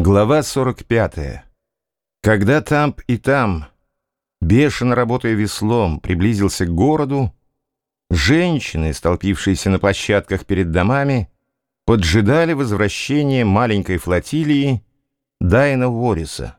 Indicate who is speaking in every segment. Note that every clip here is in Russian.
Speaker 1: Глава 45. Когда Тамп и Там, бешено работая веслом, приблизился к городу, женщины, столпившиеся на площадках перед домами, поджидали возвращения маленькой флотилии Дайна Уорриса.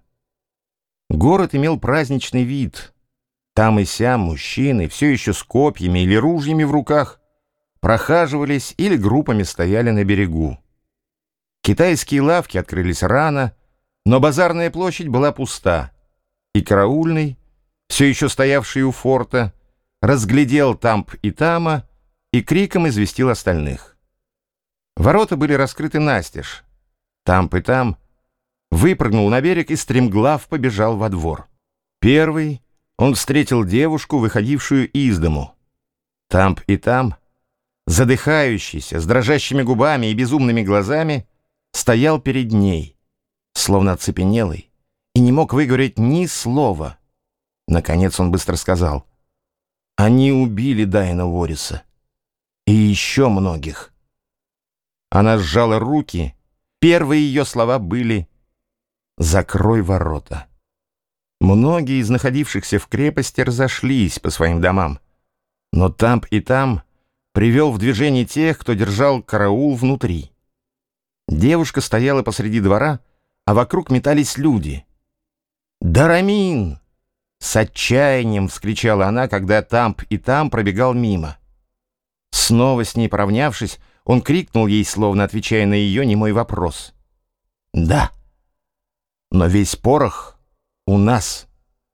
Speaker 1: Город имел праздничный вид. Там и сям мужчины, все еще с копьями или ружьями в руках, прохаживались или группами стояли на берегу. Китайские лавки открылись рано, но базарная площадь была пуста, и караульный, все еще стоявший у форта, разглядел Тамп и Тама и криком известил остальных. Ворота были раскрыты настежь. Тамп и Там выпрыгнул на берег и стремглав побежал во двор. Первый он встретил девушку, выходившую из дому. Тамп и Там, задыхающийся, с дрожащими губами и безумными глазами, стоял перед ней, словно оцепенелый, и не мог выговорить ни слова. Наконец он быстро сказал: «Они убили Дайна Уорриса. И еще многих». Она сжала руки. Первые ее слова были: «Закрой ворота». Многие из находившихся в крепости разошлись по своим домам, но Тамп и Там привел в движение тех, кто держал караул внутри. Девушка стояла посреди двора, а вокруг метались люди. «Дарамин!» — с отчаянием вскричала она, когда Тамп и Там пробегал мимо. Снова с ней поравнявшись, он крикнул ей, словно отвечая на ее немой вопрос: «Да, но весь порох у нас».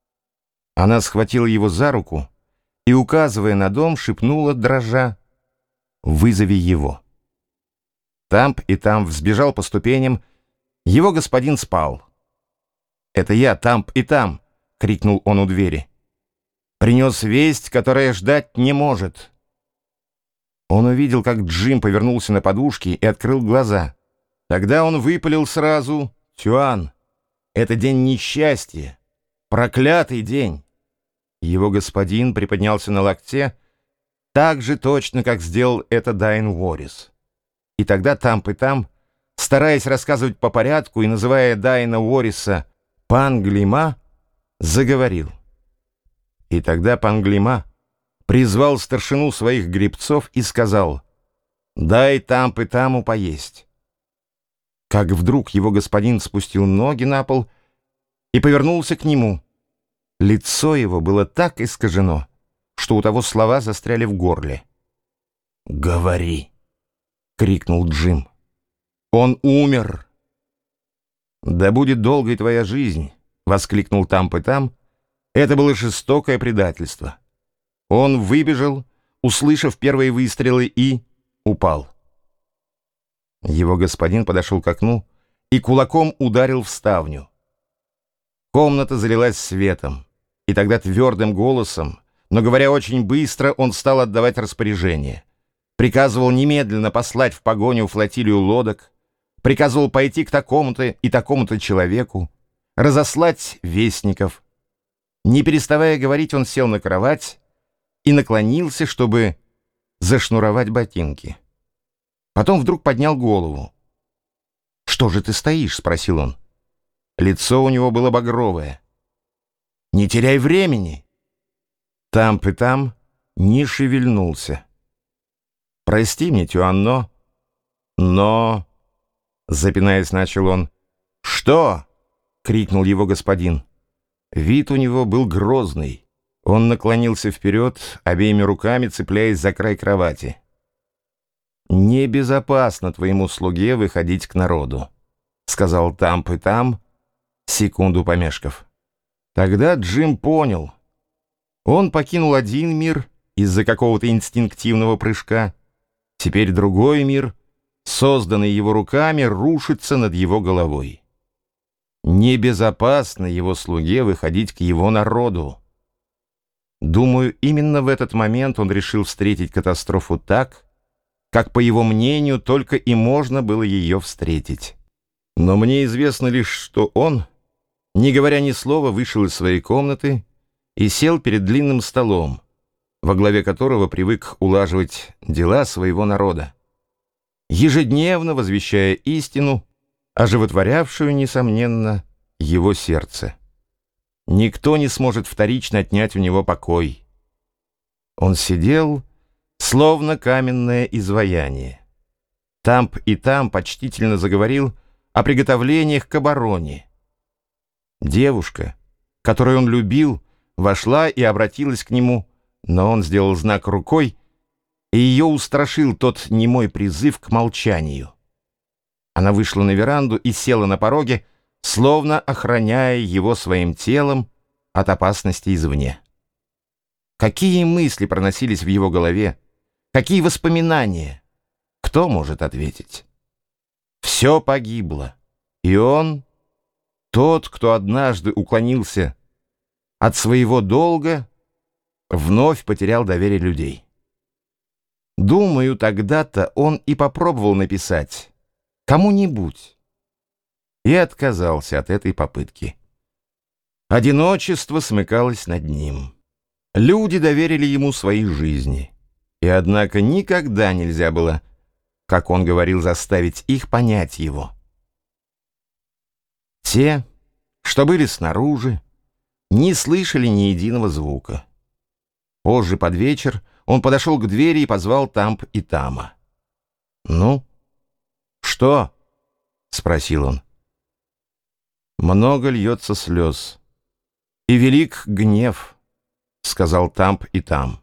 Speaker 1: Она схватила его за руку и, указывая на дом, шепнула, дрожа: «Вызови его». Тамп и Там взбежал по ступеням. Его господин спал. «Это я, Тамп и Там!» — крикнул он у двери. «Принес весть, которая ждать не может». Он увидел, как Джим повернулся на подушке и открыл глаза. Тогда он выпалил сразу: «Тюан, это день несчастья, проклятый день!» Его господин приподнялся на локте так же точно, как сделал это Дайн Уоррис. И тогда Тамп и Там, стараясь рассказывать по порядку и называя Дайна Уорриса Панглима, заговорил. И тогда Панглима призвал старшину своих гребцов и сказал: «Дай Тамп и Таму поесть». Как вдруг его господин спустил ноги на пол и повернулся к нему. Лицо его было так искажено, что у того слова застряли в горле. «Говори!» — крикнул Джим. «Он умер!» «Да будет долгой твоя жизнь!» — воскликнул Тамп и Там. Это было жестокое предательство. Он выбежал, услышав первые выстрелы, и упал. Его господин подошел к окну и кулаком ударил в ставню. Комната залилась светом, и тогда твердым голосом, но говоря очень быстро, он стал отдавать распоряжение. Приказывал немедленно послать в погоню флотилию лодок, приказывал пойти к такому-то и такому-то человеку, разослать вестников. Не переставая говорить, он сел на кровать и наклонился, чтобы зашнуровать ботинки. Потом вдруг поднял голову. «Что же ты стоишь?» — спросил он. Лицо у него было багровое. «Не теряй времени!» Тамп и Там не шевельнулся. «Прости мне, Тюан, но...» Запинаясь, начал он. «Что?» — крикнул его господин. Вид у него был грозный. Он наклонился вперед, обеими руками цепляясь за край кровати. «Небезопасно твоему слуге выходить к народу», — сказал Тамп и Там, секунду помешков. Тогда Джим понял. Он покинул один мир из-за какого-то инстинктивного прыжка. Теперь другой мир, созданный его руками, рушится над его головой. Небезопасно его слуге выходить к его народу. Думаю, именно в этот момент он решил встретить катастрофу так, как, по его мнению, только и можно было ее встретить. Но мне известно лишь, что он, не говоря ни слова, вышел из своей комнаты и сел перед длинным столом, во главе которого привык улаживать дела своего народа, ежедневно возвещая истину оживотворявшую, несомненно, его сердце. Никто не сможет вторично отнять у него покой. Он сидел, словно каменное изваяние. Тамп и Там почтительно заговорил о приготовлениях к обороне. Девушка, которую он любил, вошла и обратилась к нему, но он сделал знак рукой, и ее устрашил тот немой призыв к молчанию. Она вышла на веранду и села на пороге, словно охраняя его своим телом от опасности извне. Какие мысли проносились в его голове, какие воспоминания, кто может ответить? Все погибло, и он, тот, кто однажды уклонился от своего долга, вновь потерял доверие людей. Думаю, тогда-то он и попробовал написать кому-нибудь и отказался от этой попытки. Одиночество смыкалось над ним. Люди доверили ему свои жизни, и однако никогда нельзя было, как он говорил, заставить их понять его. Те, что были снаружи, не слышали ни единого звука. Позже под вечер он подошел к двери и позвал Тамп и Тама. «Ну, что?» — спросил он. «Много льется слез, и велик гнев», — сказал Тамп и Там.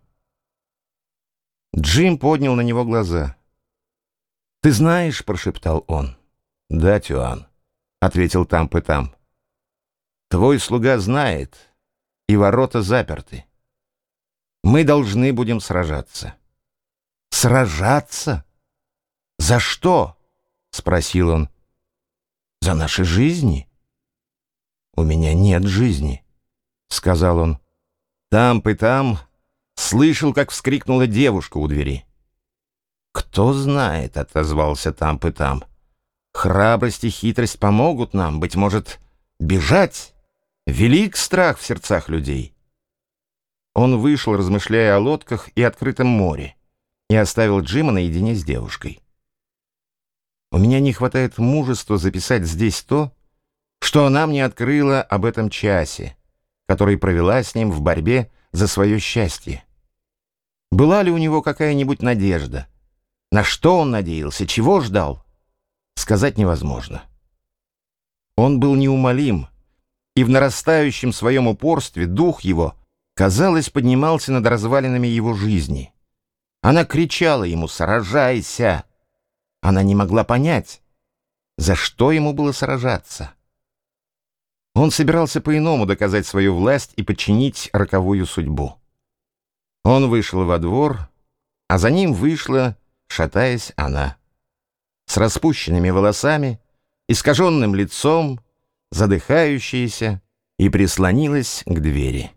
Speaker 1: Джим поднял на него глаза. «Ты знаешь», — прошептал он. «Да, Тюан», — ответил Тамп и Там. «Твой слуга знает, и ворота заперты. Мы должны будем сражаться». «Сражаться? За что?» — спросил он. «За наши жизни». «У меня нет жизни», — сказал он. Тамп и Там слышал, как вскрикнула девушка у двери. «Кто знает», — отозвался Тамп и Там. «Храбрость и хитрость помогут нам, быть может, бежать. Велик страх в сердцах людей». Он вышел, размышляя о лодках и открытом море, и оставил Джима наедине с девушкой. «У меня не хватает мужества записать здесь то, что она мне открыла об этом часе, который провела с ним в борьбе за свое счастье. Была ли у него какая-нибудь надежда? На что он надеялся? Чего ждал? Сказать невозможно. Он был неумолим, и в нарастающем своем упорстве дух его, казалось, поднимался над развалинами его жизни. Она кричала ему: «Сражайся!» Она не могла понять, за что ему было сражаться. Он собирался по-иному доказать свою власть и подчинить роковую судьбу. Он вышел во двор, а за ним вышла, шатаясь, она. С распущенными волосами, искаженным лицом, задыхающаяся, и прислонилась к двери.